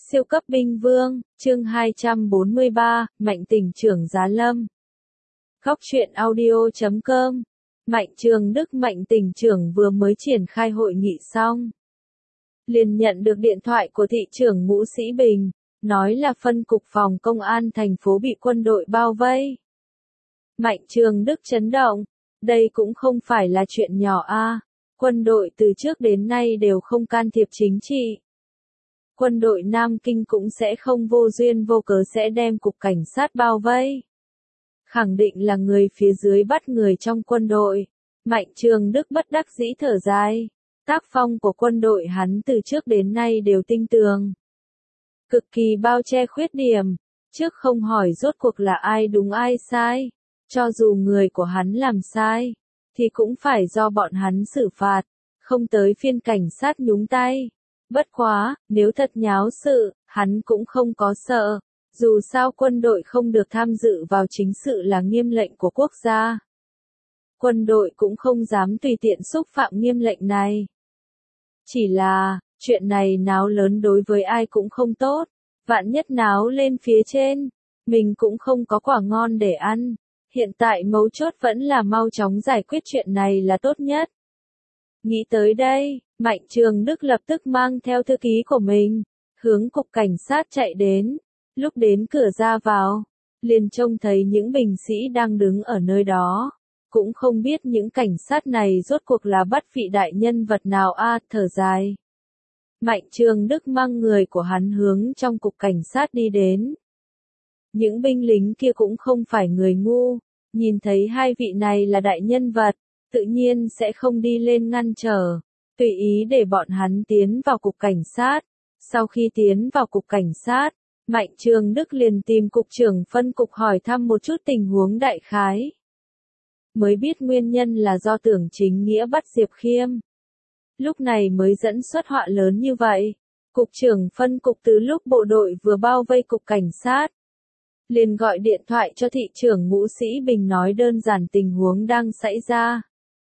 Siêu cấp binh vương, chương 243, Mạnh tỉnh trưởng Giá Lâm. Góc truyện audio.com. Mạnh Trường Đức Mạnh tỉnh trưởng vừa mới triển khai hội nghị xong. Liền nhận được điện thoại của thị trưởng Ngũ Sĩ Bình, nói là phân cục phòng công an thành phố bị quân đội bao vây. Mạnh Trường Đức chấn động, đây cũng không phải là chuyện nhỏ a. Quân đội từ trước đến nay đều không can thiệp chính trị. Quân đội Nam Kinh cũng sẽ không vô duyên vô cớ sẽ đem cục cảnh sát bao vây. Khẳng định là người phía dưới bắt người trong quân đội. Mạnh Trường Đức bất đắc dĩ thở dài. Tác phong của quân đội hắn từ trước đến nay đều tinh tường. Cực kỳ bao che khuyết điểm. Trước không hỏi rốt cuộc là ai đúng ai sai. Cho dù người của hắn làm sai, thì cũng phải do bọn hắn xử phạt. Không tới phiên cảnh sát nhúng tay. Bất quá, nếu thật nháo sự, hắn cũng không có sợ. Dù sao quân đội không được tham dự vào chính sự là nghiêm lệnh của quốc gia. Quân đội cũng không dám tùy tiện xúc phạm nghiêm lệnh này. Chỉ là, chuyện này náo lớn đối với ai cũng không tốt. Vạn nhất náo lên phía trên, mình cũng không có quả ngon để ăn. Hiện tại mấu chốt vẫn là mau chóng giải quyết chuyện này là tốt nhất. Nghĩ tới đây, Mạnh Trường Đức lập tức mang theo thư ký của mình, hướng cục cảnh sát chạy đến. Lúc đến cửa ra vào, liền trông thấy những binh sĩ đang đứng ở nơi đó. Cũng không biết những cảnh sát này rốt cuộc là bắt vị đại nhân vật nào a, thở dài. Mạnh Trường Đức mang người của hắn hướng trong cục cảnh sát đi đến. Những binh lính kia cũng không phải người ngu, nhìn thấy hai vị này là đại nhân vật, tự nhiên sẽ không đi lên ngăn trở, tùy ý để bọn hắn tiến vào cục cảnh sát. Sau khi tiến vào cục cảnh sát, Mạnh Trường Đức liền tìm cục trưởng phân cục hỏi thăm một chút tình huống đại khái. Mới biết nguyên nhân là do Tưởng Chính Nghĩa bắt Diệp Khiêm. Lúc này mới dẫn xuất họa lớn như vậy. Cục trưởng phân cục từ lúc bộ đội vừa bao vây cục cảnh sát, liền gọi điện thoại cho thị trưởng Ngũ Sĩ Bình nói đơn giản tình huống đang xảy ra.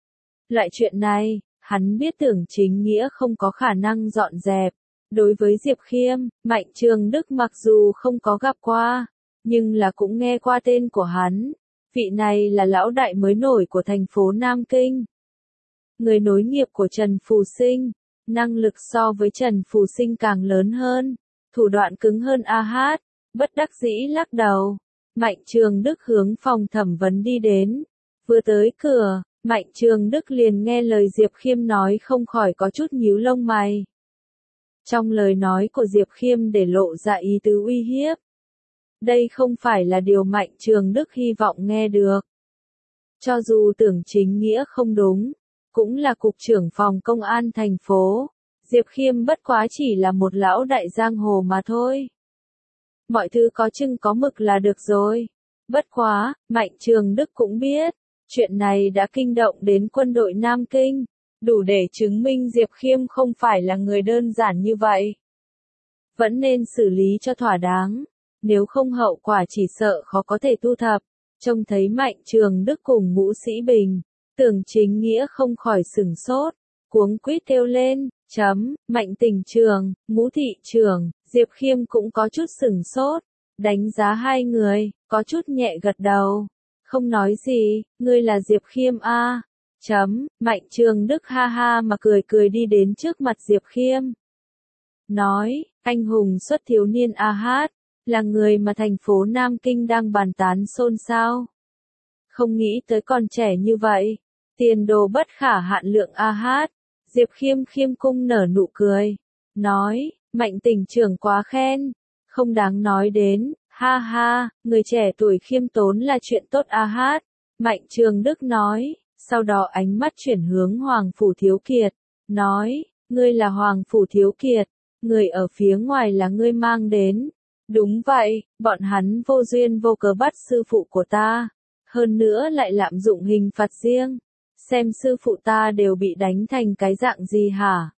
Loại chuyện này, hắn biết Tưởng Chính Nghĩa không có khả năng dọn dẹp. Đối với Diệp Khiêm, Mạnh Trường Đức mặc dù không có gặp qua, nhưng là cũng nghe qua tên của hắn. Vị này là lão đại mới nổi của thành phố Nam Kinh. Người nối nghiệp của Trần Phù Sinh, năng lực so với Trần Phù Sinh càng lớn hơn, thủ đoạn cứng hơn a. Bất đắc dĩ lắc đầu. Mạnh Trường Đức hướng phòng thẩm vấn đi đến. Vừa tới cửa, Mạnh Trường Đức liền nghe lời Diệp Khiêm nói không khỏi có chút nhíu lông mày. Trong lời nói của Diệp Khiêm để lộ ra ý tứ uy hiếp. Đây không phải là điều Mạnh Trường Đức hy vọng nghe được. Cho dù Tưởng Chính Nghĩa không đúng, cũng là cục trưởng phòng công an thành phố, Diệp Khiêm bất quá chỉ là một lão đại giang hồ mà thôi. Mọi thứ có chừng có mực là được rồi. Bất quá, Mạnh Trường Đức cũng biết, chuyện này đã kinh động đến quân đội Nam Kinh, đủ để chứng minh Diệp Khiêm không phải là người đơn giản như vậy. Vẫn nên xử lý cho thỏa đáng, nếu không hậu quả chỉ sợ khó có thể thu thập. Trông thấy Mạnh Trường Đức cùng Ngũ Sĩ Bình, Tưởng Chính Nghĩa không khỏi sửng sốt, cuống quýt kêu lên, Mạnh tỉnh trưởng, Ngũ thị trưởng. Diệp Khiêm cũng có chút sửng sốt, đánh giá hai người, có chút nhẹ gật đầu. Không nói gì, ngươi là Diệp Khiêm a. Mạnh Trường Đức ha ha mà cười cười đi đến trước mặt Diệp Khiêm. Nói, anh hùng xuất thiếu niên a, là người mà thành phố Nam Kinh đang bàn tán xôn xao. Không nghĩ tới còn trẻ như vậy, tiền đồ bất khả hạn lượng a. Diệp Khiêm khiêm cung nở nụ cười, nói, Mạnh tỉnh trưởng quá khen, không đáng nói đến, ha ha, người trẻ tuổi khiêm tốn là chuyện tốt a. Mạnh Trường Đức nói, sau đó ánh mắt chuyển hướng Hoàng Phủ Thiếu Kiệt, nói, ngươi là Hoàng Phủ Thiếu Kiệt, người ở phía ngoài là ngươi mang đến. Đúng vậy, bọn hắn vô duyên vô cớ bắt sư phụ của ta, hơn nữa lại lạm dụng hình phạt riêng. Xem sư phụ ta đều bị đánh thành cái dạng gì hả?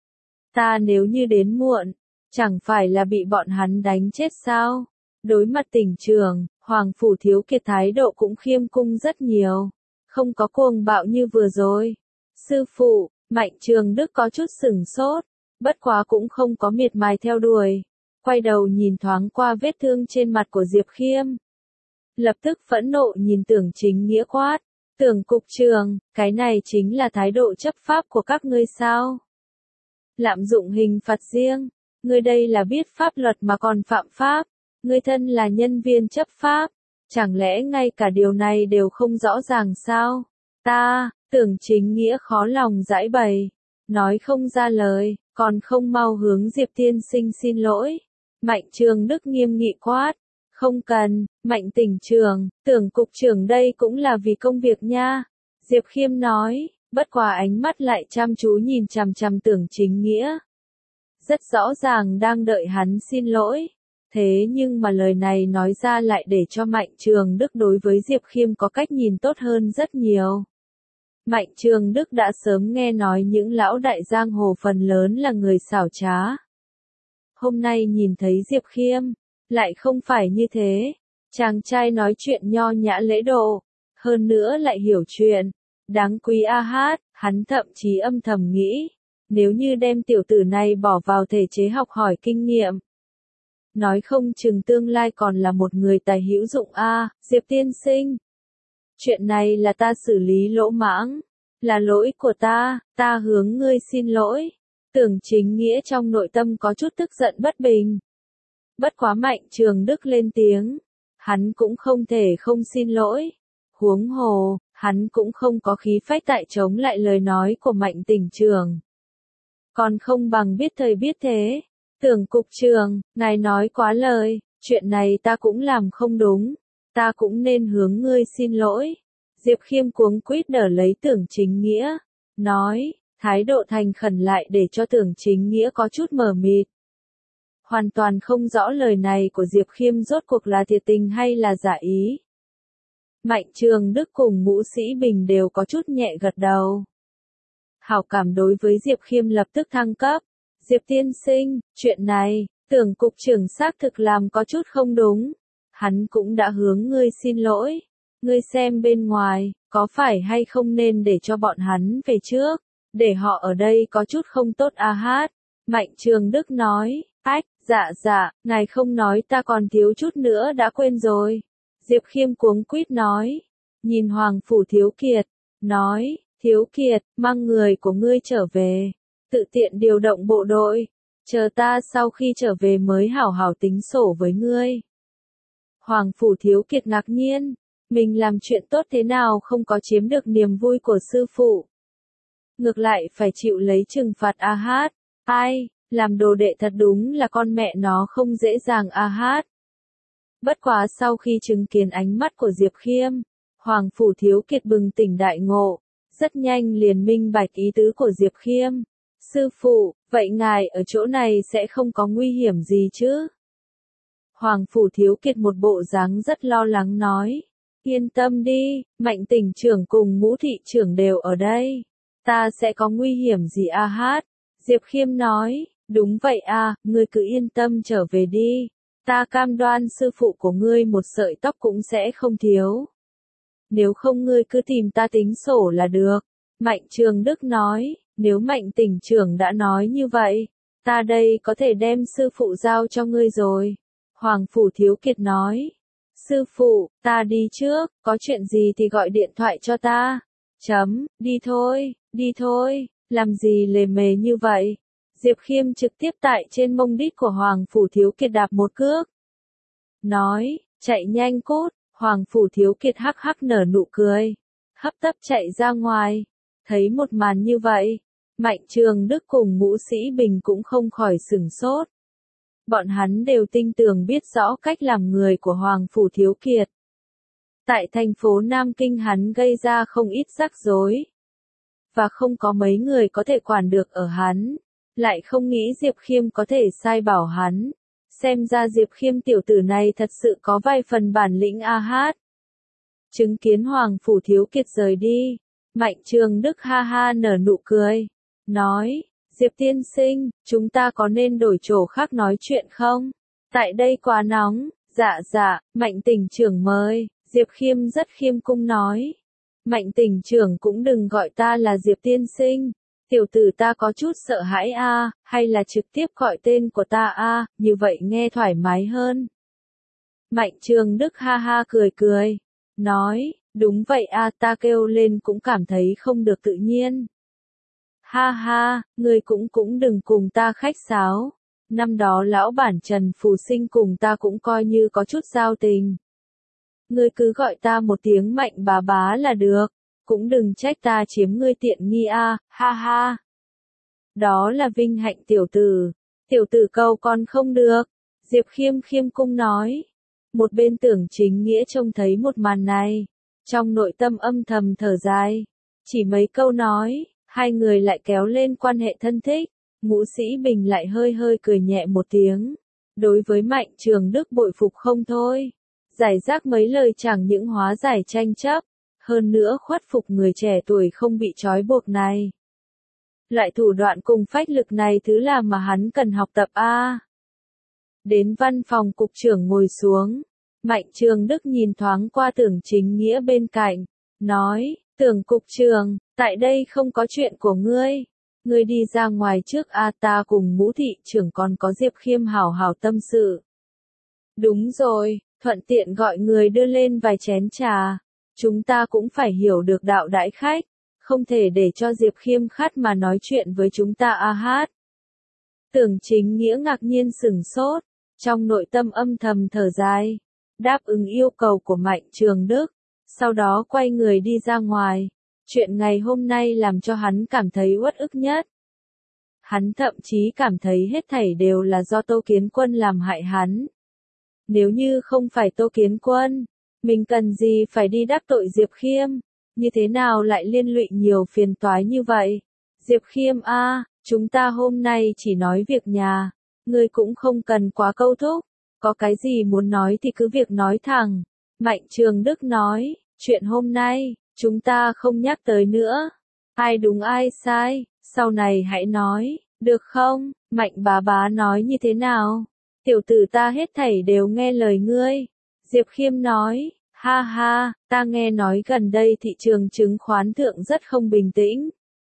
Ta nếu như đến muộn, chẳng phải là bị bọn hắn đánh chết sao? Đối mặt tỉnh trưởng, Hoàng Phủ Thiếu Kiệt thái độ cũng khiêm cung rất nhiều, không có cuồng bạo như vừa rồi. Sư phụ, Mạnh Trường Đức có chút sửng sốt, bất quá cũng không có miệt mài theo đuổi. quay đầu nhìn thoáng qua vết thương trên mặt của Diệp Khiêm. Lập tức phẫn nộ nhìn Tưởng Chính Nghĩa quát. Tưởng cục trưởng, cái này chính là thái độ chấp pháp của các ngươi sao? Lạm dụng hình phạt riêng, ngươi đây là biết pháp luật mà còn phạm pháp, ngươi thân là nhân viên chấp pháp, chẳng lẽ ngay cả điều này đều không rõ ràng sao? Tưởng Chính Nghĩa khó lòng giải bày, nói không ra lời, còn không mau hướng Diệp tiên sinh xin lỗi. Mạnh Trường Đức nghiêm nghị quát. Không cần, Mạnh tỉnh trưởng, Tưởng cục trưởng đây cũng là vì công việc nha. Diệp Khiêm nói, bất quá ánh mắt lại chăm chú nhìn chằm chằm Tưởng Chính Nghĩa. Rất rõ ràng đang đợi hắn xin lỗi. Thế nhưng mà lời này nói ra lại để cho Mạnh Trường Đức đối với Diệp Khiêm có cách nhìn tốt hơn rất nhiều. Mạnh Trường Đức đã sớm nghe nói những lão đại giang hồ phần lớn là người xảo trá. Hôm nay nhìn thấy Diệp Khiêm, lại không phải như thế. Chàng trai nói chuyện nho nhã lễ độ, hơn nữa lại hiểu chuyện. Đáng quý a hát, hắn thậm chí âm thầm nghĩ, nếu như đem tiểu tử này bỏ vào thể chế học hỏi kinh nghiệm, nói không chừng tương lai còn là một người tài hữu dụng a. Diệp tiên sinh, chuyện này là ta xử lý lỗ mãng, là lỗi của ta hướng ngươi xin lỗi. Tưởng Chính Nghĩa trong nội tâm có chút tức giận bất bình. Bất quá Mạnh Trường Đức lên tiếng, hắn cũng không thể không xin lỗi. Huống hồ, hắn cũng không có khí phách tại chống lại lời nói của Mạnh tỉnh trưởng. Còn không bằng biết thời biết thế. Tưởng cục trưởng, ngài nói quá lời, chuyện này ta cũng làm không đúng, ta cũng nên hướng ngươi xin lỗi. Diệp Khiêm cuống quýt đỡ lấy Tưởng Chính Nghĩa, nói, thái độ thành khẩn lại để cho Tưởng Chính Nghĩa có chút mờ mịt. Hoàn toàn không rõ lời này của Diệp Khiêm rốt cuộc là thiệt tình hay là giả ý. Mạnh Trường Đức cùng Ngũ Sĩ Bình đều có chút nhẹ gật đầu. Hảo cảm đối với Diệp Khiêm lập tức thăng cấp. Diệp tiên sinh, chuyện này, Tưởng cục trưởng xác thực làm có chút không đúng. Hắn cũng đã hướng ngươi xin lỗi. Ngươi xem bên ngoài, có phải hay không nên để cho bọn hắn về trước, để họ ở đây có chút không tốt a hát. Mạnh Trường Đức nói, dạ, ngài không nói ta còn thiếu chút nữa đã quên rồi. Diệp Khiêm cuống quýt nói, nhìn Hoàng Phủ Thiếu Kiệt, nói, Thiếu Kiệt, mang người của ngươi trở về, tự tiện điều động bộ đội, chờ ta sau khi trở về mới hảo hảo tính sổ với ngươi. Hoàng Phủ Thiếu Kiệt ngạc nhiên, mình làm chuyện tốt thế nào không có chiếm được niềm vui của sư phụ. Ngược lại phải chịu lấy trừng phạt a hát, làm đồ đệ thật đúng là con mẹ nó không dễ dàng a hát. Bất quá sau khi chứng kiến ánh mắt của Diệp Khiêm, Hoàng Phủ Thiếu Kiệt bừng tỉnh đại ngộ, rất nhanh liền minh bạch ý tứ của Diệp Khiêm. Sư phụ, vậy ngài ở chỗ này sẽ không có nguy hiểm gì chứ? Hoàng Phủ Thiếu Kiệt một bộ dáng rất lo lắng nói. Yên tâm đi, Mạnh tỉnh trưởng cùng Ngũ thị trưởng đều ở đây. Ta sẽ có nguy hiểm gì a hát? Diệp Khiêm nói, đúng vậy a, ngươi cứ yên tâm trở về đi. Ta cam đoan sư phụ của ngươi một sợi tóc cũng sẽ không thiếu. Nếu không ngươi cứ tìm ta tính sổ là được. Mạnh Trường Đức nói, nếu Mạnh tỉnh trưởng đã nói như vậy, ta đây có thể đem sư phụ giao cho ngươi rồi. Hoàng Phủ Thiếu Kiệt nói, sư phụ, ta đi trước, có chuyện gì thì gọi điện thoại cho ta. Đi thôi, làm gì lề mề như vậy. Diệp Khiêm trực tiếp tại trên mông đít của Hoàng Phủ Thiếu Kiệt đạp một cước. Nói, chạy nhanh cút, Hoàng Phủ Thiếu Kiệt hắc hắc nở nụ cười. Hấp tấp chạy ra ngoài. Thấy một màn như vậy, Mạnh Trường Đức cùng Ngũ Sĩ Bình cũng không khỏi sửng sốt. Bọn hắn đều tinh tường biết rõ cách làm người của Hoàng Phủ Thiếu Kiệt. Tại thành phố Nam Kinh hắn gây ra không ít rắc rối. Và không có mấy người có thể quản được ở hắn. Lại không nghĩ Diệp Khiêm có thể sai bảo hắn. Xem ra Diệp Khiêm tiểu tử này thật sự có vài phần bản lĩnh a hát. Chứng kiến Hoàng Phủ Thiếu Kiệt rời đi, Mạnh Trường Đức ha ha nở nụ cười. Nói, Diệp tiên sinh, chúng ta có nên đổi chỗ khác nói chuyện không? Tại đây quá nóng. Dạ, Mạnh tỉnh trưởng mời. Diệp Khiêm rất khiêm cung nói. Mạnh tỉnh trưởng cũng đừng gọi ta là Diệp tiên sinh. Tiểu tử ta có chút sợ hãi a, hay là trực tiếp gọi tên của ta a, như vậy nghe thoải mái hơn. Mạnh Trường Đức ha ha cười cười, nói, đúng vậy a, ta kêu lên cũng cảm thấy không được tự nhiên. Ha ha, ngươi cũng đừng cùng ta khách sáo. Năm đó lão bản Trần Phù Sinh cùng ta cũng coi như có chút giao tình. Ngươi cứ gọi ta một tiếng Mạnh bá bá là được, cũng đừng trách ta chiếm ngươi tiện nghi a, ha ha. Đó là vinh hạnh tiểu tử câu con không được. Diệp Khiêm khiêm cung nói. Một bên Tưởng Chính Nghĩa trông thấy một màn này, trong nội tâm âm thầm thở dài. Chỉ mấy câu nói, hai người lại kéo lên quan hệ thân thích. Ngũ Sĩ Bình lại hơi hơi cười nhẹ một tiếng. Đối với Mạnh Trường Đức bội phục không thôi. Giải rác mấy lời chẳng những hóa giải tranh chấp, hơn nữa khuất phục người trẻ tuổi không bị trói buộc này. Loại thủ đoạn cùng phách lực này thứ là mà hắn cần học tập a. Đến văn phòng cục trưởng ngồi xuống, Mạnh Trường Đức nhìn thoáng qua Tưởng Chính Nghĩa bên cạnh, nói, Tưởng cục trưởng, tại đây không có chuyện của ngươi. Ngươi đi ra ngoài trước a, ta cùng Ngũ thị trưởng còn có Diệp Khiêm hảo hảo tâm sự. Đúng rồi, thuận tiện gọi người đưa lên vài chén trà. Chúng ta cũng phải hiểu được đạo đãi khách, không thể để cho Diệp Khiêm khát mà nói chuyện với chúng ta a hát. Tưởng Chính Nghĩa ngạc nhiên sửng sốt, trong nội tâm âm thầm thở dài, đáp ứng yêu cầu của Mạnh Trường Đức, sau đó quay người đi ra ngoài. Chuyện ngày hôm nay làm cho hắn cảm thấy uất ức nhất. Hắn thậm chí cảm thấy hết thảy đều là do Tô Kiến Quân làm hại hắn. Nếu như không phải Tô Kiến Quân, mình cần gì phải đi đắc tội Diệp Khiêm, như thế nào lại liên lụy nhiều phiền toái như vậy? Diệp Khiêm a, chúng ta hôm nay chỉ nói việc nhà, ngươi cũng không cần quá câu thúc, có cái gì muốn nói thì cứ việc nói thẳng. Mạnh Trường Đức nói, chuyện hôm nay, chúng ta không nhắc tới nữa. Ai đúng ai sai, sau này hãy nói, được không? Mạnh bá bá nói như thế nào? Tiểu tử ta hết thảy đều nghe lời ngươi. Diệp Khiêm nói, ha ha, ta nghe nói gần đây thị trường chứng khoán thượng rất không bình tĩnh.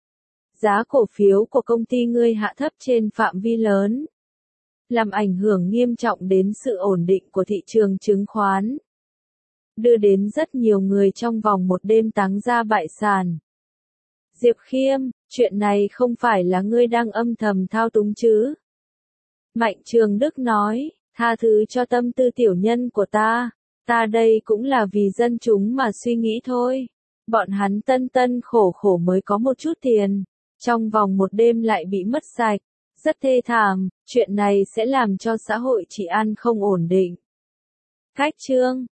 Giá cổ phiếu của công ty ngươi hạ thấp trên phạm vi lớn, làm ảnh hưởng nghiêm trọng đến sự ổn định của thị trường chứng khoán, đưa đến rất nhiều người trong vòng một đêm táng ra bại sản. Diệp Khiêm, chuyện này không phải là ngươi đang âm thầm thao túng chứ? Mạnh Trường Đức nói, tha thứ cho tâm tư tiểu nhân của ta đây cũng là vì dân chúng mà suy nghĩ thôi. Bọn hắn tân khổ khổ mới có một chút tiền, trong vòng một đêm lại bị mất sạch, rất thê thảm, chuyện này sẽ làm cho xã hội trị an không ổn định. Cách chương